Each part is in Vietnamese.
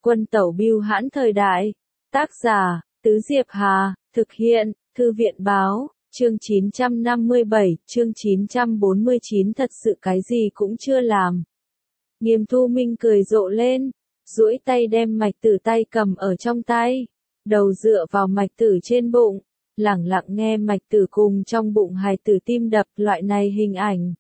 Quân tẩu bưu hãn thời đại. Tác giả, Tứ Diệp Hà, thực hiện, Thư viện Báo, chương 957, chương 949 thật sự cái gì cũng chưa làm. Nghiêm Thu Minh cười rộ lên, duỗi tay đem mạch tử tay cầm ở trong tay, đầu dựa vào mạch tử trên bụng, lẳng lặng nghe mạch tử cùng trong bụng hài tử tim đập, loại này hình ảnh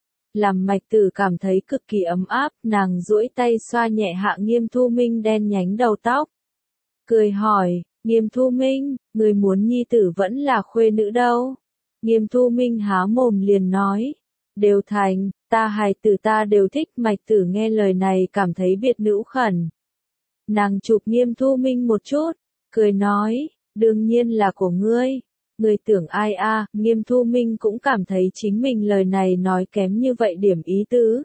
làm mạch tử cảm thấy cực kỳ ấm áp. Nàng duỗi tay xoa nhẹ hạ Nghiêm Thu Minh đen nhánh đầu tóc, cười hỏi, Nghiêm Thu Minh, người muốn nhi tử vẫn là khuê nữ đâu? Nghiêm Thu Minh há mồm liền nói, đều thành, ta hài tử ta đều thích. Mạch tử nghe lời này cảm thấy biệt nữ khẩn. Nàng chụp Nghiêm Thu Minh một chút, cười nói, đương nhiên là của ngươi. Ngươi tưởng ai a? Nghiêm Thu Minh cũng cảm thấy chính mình lời này nói kém như vậy điểm ý tứ.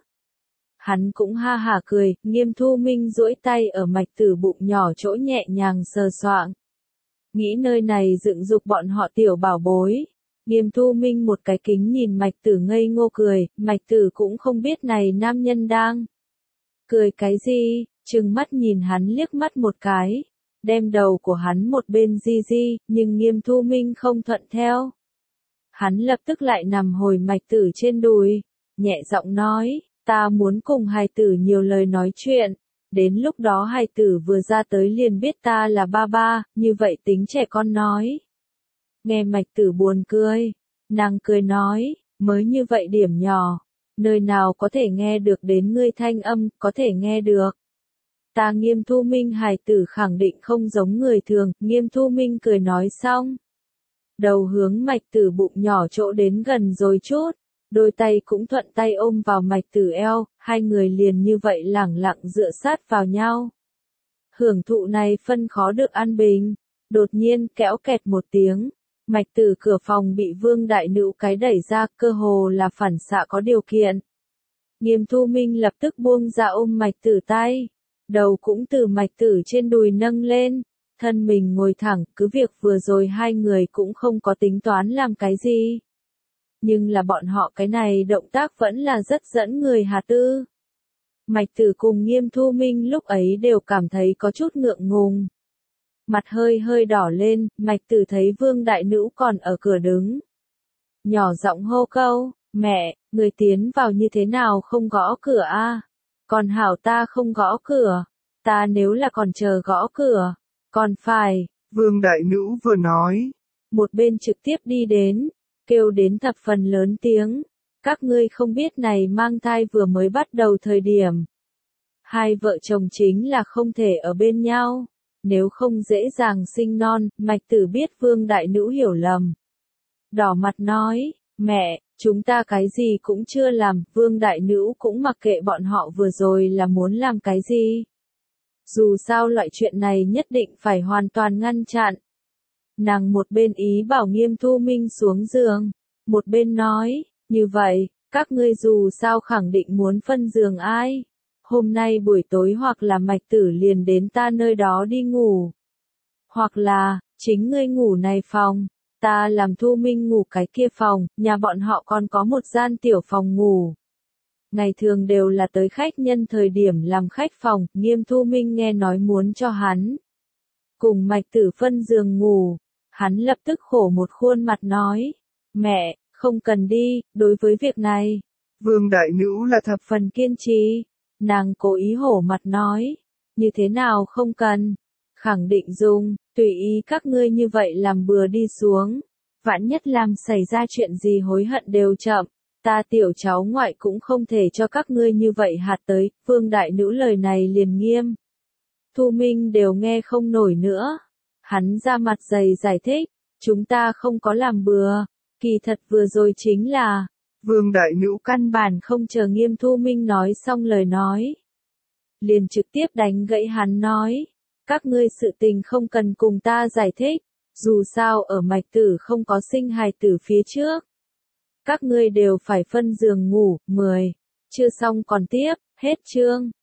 Hắn cũng ha hả cười. Nghiêm Thu Minh duỗi tay ở mạch tử bụng nhỏ chỗ nhẹ nhàng sờ soạng. Nghĩ nơi này dựng dục bọn họ tiểu bảo bối. Nghiêm Thu Minh một cái kính nhìn mạch tử ngây ngô cười, mạch tử cũng không biết này nam nhân đang cười cái gì, trừng mắt nhìn hắn liếc mắt một cái, đem đầu của hắn một bên di di, nhưng Nghiêm Thu Minh không thuận theo. Hắn lập tức lại nằm hồi mạch tử trên đùi, nhẹ giọng nói, ta muốn cùng hài tử nhiều lời nói chuyện, đến lúc đó hài tử vừa ra tới liền biết ta là ba ba, như vậy tính trẻ con nói. Nghe mạch tử buồn cười, nàng cười nói, mới như vậy điểm nhỏ, nơi nào có thể nghe được đến ngươi thanh âm, có thể nghe được. Ta Nghiêm Thu Minh hài tử khẳng định không giống người thường. Nghiêm Thu Minh cười nói xong, đầu hướng mạch tử bụng nhỏ chỗ đến gần rồi chút, đôi tay cũng thuận tay ôm vào mạch tử eo, hai người liền như vậy lẳng lặng dựa sát vào nhau. Hưởng thụ này phân khó được an bình. Đột nhiên kéo kẹt một tiếng, mạch tử cửa phòng bị Vương đại nữ cái đẩy ra, cơ hồ là phản xạ có điều kiện. Nghiêm Thu Minh lập tức buông ra ôm mạch tử tay, đầu cũng từ mạch tử trên đùi nâng lên, thân mình ngồi thẳng. Cứ việc vừa rồi hai người cũng không có tính toán làm cái gì, nhưng là bọn họ cái này động tác vẫn là rất dẫn người hà tư. Mạch tử cùng Nghiêm Thu Minh lúc ấy đều cảm thấy có chút ngượng ngùng. Mặt hơi hơi đỏ lên, mạch tử thấy Vương đại nữ còn ở cửa đứng. Nhỏ giọng hô câu, mẹ, người tiến vào như thế nào không gõ cửa a? Còn hảo ta không gõ cửa, ta nếu là còn chờ gõ cửa, còn phải. Vương đại nữ vừa nói, một bên trực tiếp đi đến, kêu đến thập phần lớn tiếng, các ngươi không biết này mang thai vừa mới bắt đầu thời điểm. Hai vợ chồng chính là không thể ở bên nhau, nếu không dễ dàng sinh non. Mạch tử biết Vương đại nữ hiểu lầm, đỏ mặt nói, mẹ, chúng ta cái gì cũng chưa làm. Vương đại nữ cũng mặc kệ bọn họ vừa rồi là muốn làm cái gì. Dù sao loại chuyện này nhất định phải hoàn toàn ngăn chặn. Nàng một bên ý bảo Nghiêm Thu Minh xuống giường, một bên nói, như vậy, các ngươi dù sao khẳng định muốn phân giường ai. Hôm nay buổi tối hoặc là mạch tử liền đến ta nơi đó đi ngủ. Hoặc là, chính ngươi ngủ này phòng, ta làm Thu Minh ngủ cái kia phòng, nhà bọn họ còn có một gian tiểu phòng ngủ. Ngày thường đều là tới khách nhân thời điểm làm khách phòng. Nghiêm Thu Minh nghe nói muốn cho hắn cùng mạch tử phân giường ngủ, hắn lập tức khổ một khuôn mặt nói, mẹ, không cần đi. Đối với việc này, Vương đại nữ là thập phần kiên trì. Nàng cố ý hổ mặt nói, như thế nào không cần, khẳng định dùng, tùy ý các ngươi như vậy làm bừa đi xuống, vạn nhất làm xảy ra chuyện gì hối hận đều chậm, ta tiểu cháu ngoại cũng không thể cho các ngươi như vậy hạt tới. Vương đại nữ lời này liền Nghiêm Thu Minh đều nghe không nổi nữa, hắn ra mặt dày giải thích, chúng ta không có làm bừa, kỳ thật vừa rồi chính là. Vương đại nữ căn bản không chờ Nghiêm Thu Minh nói xong lời nói, liền trực tiếp đánh gãy hắn nói, các ngươi sự tình không cần cùng ta giải thích, dù sao ở mạch tử không có sinh hài tử phía trước, các ngươi đều phải phân giường ngủ. 10. Chưa xong còn tiếp, hết chương.